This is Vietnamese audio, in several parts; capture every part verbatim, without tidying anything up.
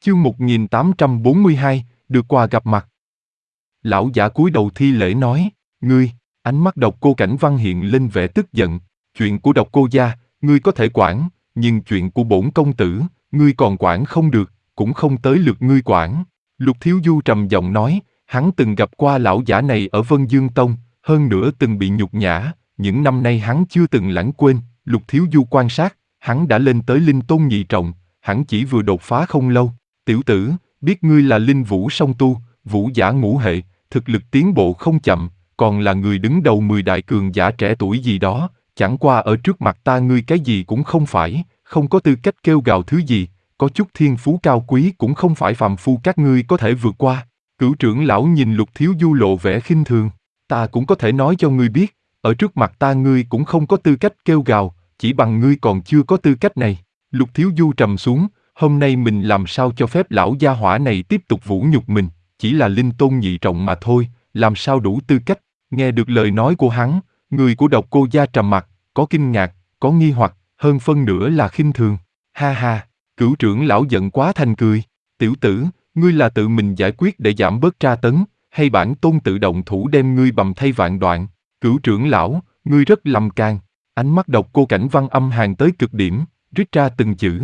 Chương một nghìn tám trăm bốn mươi hai, được quà gặp mặt. Lão giả cúi đầu thi lễ nói, ngươi, ánh mắt Độc Cô Cảnh Văn hiện lên vẻ tức giận, chuyện của Độc Cô gia, ngươi có thể quản, nhưng chuyện của bổn công tử, ngươi còn quản không được, cũng không tới lượt ngươi quản. Lục Thiếu Du trầm giọng nói, hắn từng gặp qua lão giả này ở Vân Dương Tông, hơn nữa từng bị nhục nhã, những năm nay hắn chưa từng lãng quên. Lục Thiếu Du quan sát, hắn đã lên tới linh tôn nhị trọng, hắn chỉ vừa đột phá không lâu. Tiểu tử, biết ngươi là linh vũ song tu, vũ giả ngũ hệ, thực lực tiến bộ không chậm, còn là người đứng đầu mười đại cường giả trẻ tuổi gì đó, chẳng qua ở trước mặt ta ngươi cái gì cũng không phải, không có tư cách kêu gào thứ gì, có chút thiên phú cao quý cũng không phải phàm phu các ngươi có thể vượt qua. Cửu trưởng lão nhìn Lục Thiếu Du lộ vẻ khinh thường, ta cũng có thể nói cho ngươi biết, ở trước mặt ta ngươi cũng không có tư cách kêu gào, chỉ bằng ngươi còn chưa có tư cách này. Lục Thiếu Du trầm xuống, hôm nay mình làm sao cho phép lão gia hỏa này tiếp tục vũ nhục mình, chỉ là linh tôn nhị trọng mà thôi, làm sao đủ tư cách. Nghe được lời nói của hắn, người của Độc Cô gia trầm mặt, có kinh ngạc, có nghi hoặc, hơn phân nửa là khinh thường. Ha ha, cửu trưởng lão giận quá thành cười, tiểu tử, ngươi là tự mình giải quyết để giảm bớt tra tấn, hay bản tôn tự động thủ đem ngươi bầm thay vạn đoạn. Cửu trưởng lão, ngươi rất lầm can. Ánh mắt Độc Cô Cảnh Văn âm hàn tới cực điểm, rít ra từng chữ.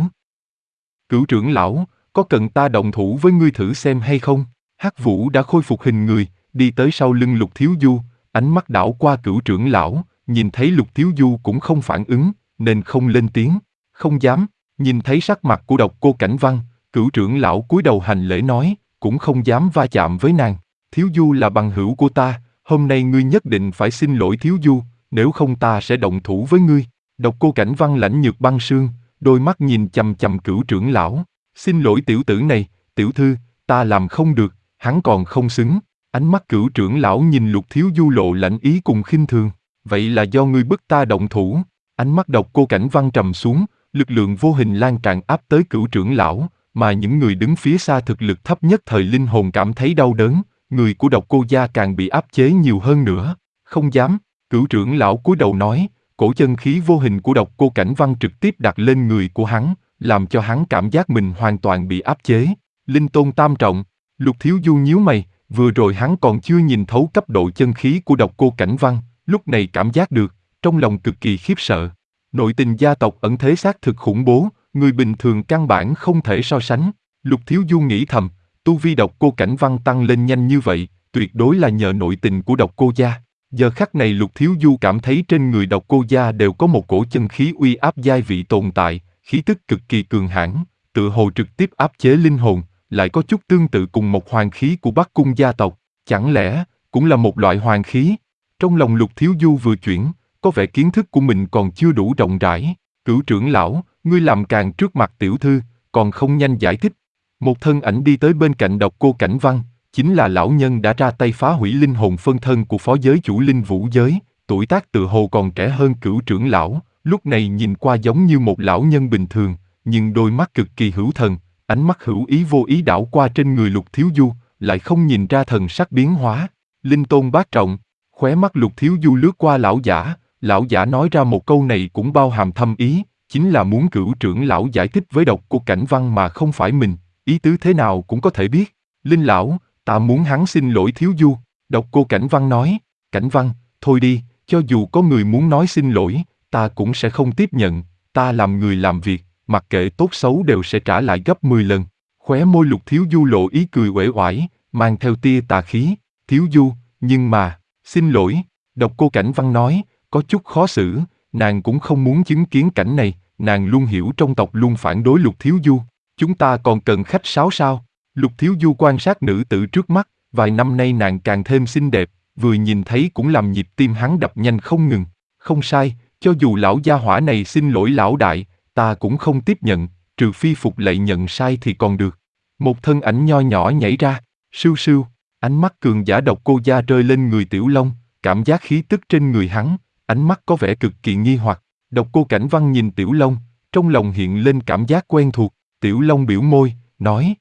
Cửu trưởng lão, có cần ta động thủ với ngươi thử xem hay không? Hắc Vũ đã khôi phục hình người, đi tới sau lưng Lục Thiếu Du, ánh mắt đảo qua cửu trưởng lão, nhìn thấy Lục Thiếu Du cũng không phản ứng, nên không lên tiếng, không dám. Nhìn thấy sắc mặt của Độc Cô Cảnh Văn, cửu trưởng lão cúi đầu hành lễ nói, cũng không dám va chạm với nàng. Thiếu Du là bằng hữu của ta, hôm nay ngươi nhất định phải xin lỗi Thiếu Du, nếu không ta sẽ động thủ với ngươi. Độc Cô Cảnh Văn lãnh nhược băng sương, đôi mắt nhìn chằm chằm cửu trưởng lão. Xin lỗi tiểu tử này, tiểu thư, ta làm không được, hắn còn không xứng. Ánh mắt cửu trưởng lão nhìn Lục Thiếu Du lộ lạnh ý cùng khinh thường. Vậy là do ngươi bức ta động thủ. Ánh mắt Độc Cô Cảnh Văn trầm xuống, lực lượng vô hình lan tràn áp tới cửu trưởng lão, mà những người đứng phía xa thực lực thấp nhất thời linh hồn cảm thấy đau đớn. Người của Độc Cô gia càng bị áp chế nhiều hơn nữa. Không dám. Cửu trưởng lão cúi đầu nói, cổ chân khí vô hình của Độc Cô Cảnh Văn trực tiếp đặt lên người của hắn, làm cho hắn cảm giác mình hoàn toàn bị áp chế. Linh tôn tam trọng. Lục Thiếu Du nhíu mày, vừa rồi hắn còn chưa nhìn thấu cấp độ chân khí của Độc Cô Cảnh Văn, lúc này cảm giác được, trong lòng cực kỳ khiếp sợ. Nội tình gia tộc ẩn thế xác thực khủng bố, người bình thường căn bản không thể so sánh. Lục Thiếu Du nghĩ thầm, tu vi Độc Cô Cảnh Văn tăng lên nhanh như vậy, tuyệt đối là nhờ nội tình của Độc Cô gia. Giờ khắc này Lục Thiếu Du cảm thấy trên người Độc Cô gia đều có một cổ chân khí uy áp giai vị tồn tại, khí tức cực kỳ cường hãn, tựa hồ trực tiếp áp chế linh hồn, lại có chút tương tự cùng một hoàng khí của Bắc Cung gia tộc, chẳng lẽ cũng là một loại hoàng khí? Trong lòng Lục Thiếu Du vừa chuyển, có vẻ kiến thức của mình còn chưa đủ rộng rãi. Cửu trưởng lão, ngươi làm càng trước mặt tiểu thư, còn không nhanh giải thích. Một thân ảnh đi tới bên cạnh Độc Cô Cảnh Văn, chính là lão nhân đã ra tay phá hủy linh hồn phân thân của phó giới chủ linh vũ giới, tuổi tác tựa hồ còn trẻ hơn cửu trưởng lão, lúc này nhìn qua giống như một lão nhân bình thường, nhưng đôi mắt cực kỳ hữu thần, ánh mắt hữu ý vô ý đảo qua trên người Lục Thiếu Du, lại không nhìn ra thần sắc biến hóa. Linh tôn bát trọng, khóe mắt Lục Thiếu Du lướt qua lão giả, lão giả nói ra một câu này cũng bao hàm thâm ý, chính là muốn cửu trưởng lão giải thích với Độc Cô Cảnh Văn mà không phải mình, ý tứ thế nào cũng có thể biết. Linh lão, ta muốn hắn xin lỗi Thiếu Du. Độc Cô Cảnh Văn nói, Cảnh Văn, thôi đi, cho dù có người muốn nói xin lỗi, ta cũng sẽ không tiếp nhận, ta làm người làm việc, mặc kệ tốt xấu đều sẽ trả lại gấp mười lần. Khóe môi Lục Thiếu Du lộ ý cười uể oải, mang theo tia tà khí, Thiếu Du, nhưng mà, xin lỗi, Độc Cô Cảnh Văn nói, có chút khó xử, nàng cũng không muốn chứng kiến cảnh này, nàng luôn hiểu trong tộc luôn phản đối Lục Thiếu Du, chúng ta còn cần khách sáo sao? Lục Thiếu Du quan sát nữ tử trước mắt, vài năm nay nàng càng thêm xinh đẹp, vừa nhìn thấy cũng làm nhịp tim hắn đập nhanh không ngừng. Không sai, cho dù lão gia hỏa này xin lỗi lão đại, ta cũng không tiếp nhận, trừ phi phục lạy nhận sai thì còn được. Một thân ảnh nho nhỏ nhảy ra, sưu sưu, ánh mắt cường giả Độc Cô gia rơi lên người Tiểu Long, cảm giác khí tức trên người hắn, ánh mắt có vẻ cực kỳ nghi hoặc. Độc Cô Cảnh Văn nhìn Tiểu Long, trong lòng hiện lên cảm giác quen thuộc. Tiểu Long biểu môi, nói: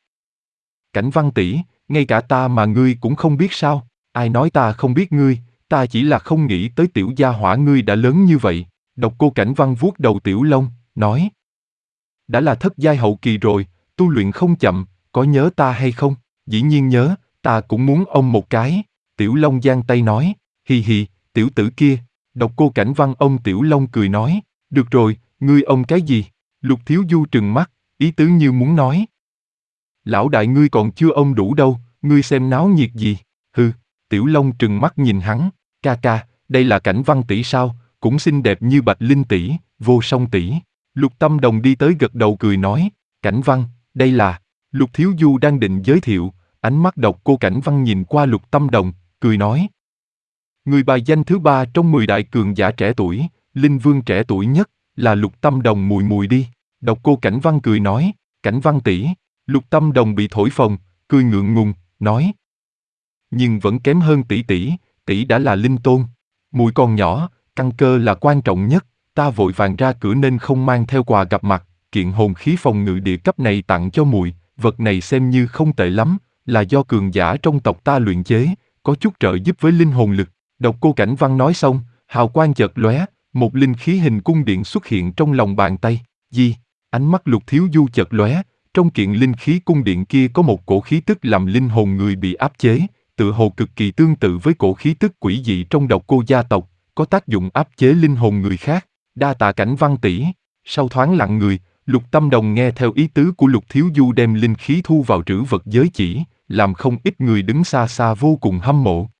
Cảnh Văn tỷ, ngay cả ta mà ngươi cũng không biết sao? Ai nói ta không biết ngươi, ta chỉ là không nghĩ tới tiểu gia hỏa ngươi đã lớn như vậy. Độc Cô Cảnh Văn vuốt đầu Tiểu Long, nói: đã là thất giai hậu kỳ rồi, tu luyện không chậm, có nhớ ta hay không? Dĩ nhiên nhớ, ta cũng muốn ông một cái. Tiểu Long giang tay nói, hì hì, tiểu tử kia. Độc Cô Cảnh Văn ông Tiểu Long cười nói, được rồi, ngươi ông cái gì? Lục Thiếu Du trừng mắt, ý tứ như muốn nói. Lão đại ngươi còn chưa ông đủ đâu, ngươi xem náo nhiệt gì? Hừ, Tiểu Long trừng mắt nhìn hắn, ca ca, đây là Cảnh Văn tỷ sao, cũng xinh đẹp như Bạch Linh tỷ, Vô Song tỷ. Lục Tâm Đồng đi tới gật đầu cười nói, Cảnh Văn, đây là. Lục Thiếu Du đang định giới thiệu, ánh mắt Độc Cô Cảnh Văn nhìn qua Lục Tâm Đồng, cười nói. Người bài danh thứ ba trong mười đại cường giả trẻ tuổi, linh vương trẻ tuổi nhất, là Lục Tâm Đồng mùi mùi đi. Độc Cô Cảnh Văn cười nói, Cảnh Văn tỷ. Lục Tâm Đồng bị thổi phồng, cười ngượng ngùng, nói. Nhưng vẫn kém hơn tỷ tỷ, tỷ đã là linh tôn. Mùi còn nhỏ, căn cơ là quan trọng nhất, ta vội vàng ra cửa nên không mang theo quà gặp mặt, kiện hồn khí phòng ngự địa cấp này tặng cho mùi, vật này xem như không tệ lắm, là do cường giả trong tộc ta luyện chế, có chút trợ giúp với linh hồn lực. Độc Cô Cảnh Văn nói xong, hào quang chợt lóe, một linh khí hình cung điện xuất hiện trong lòng bàn tay. Gì? Ánh mắt Lục Thiếu Du chợt lóe, trong kiện linh khí cung điện kia có một cổ khí tức làm linh hồn người bị áp chế, tự hồ cực kỳ tương tự với cổ khí tức quỷ dị trong Độc Cô gia tộc, có tác dụng áp chế linh hồn người khác. Đa tạ Cảnh Văn tỷ. Sau thoáng lặng người, Lục Tâm Đồng nghe theo ý tứ của Lục Thiếu Du đem linh khí thu vào trữ vật giới chỉ, làm không ít người đứng xa xa vô cùng hâm mộ.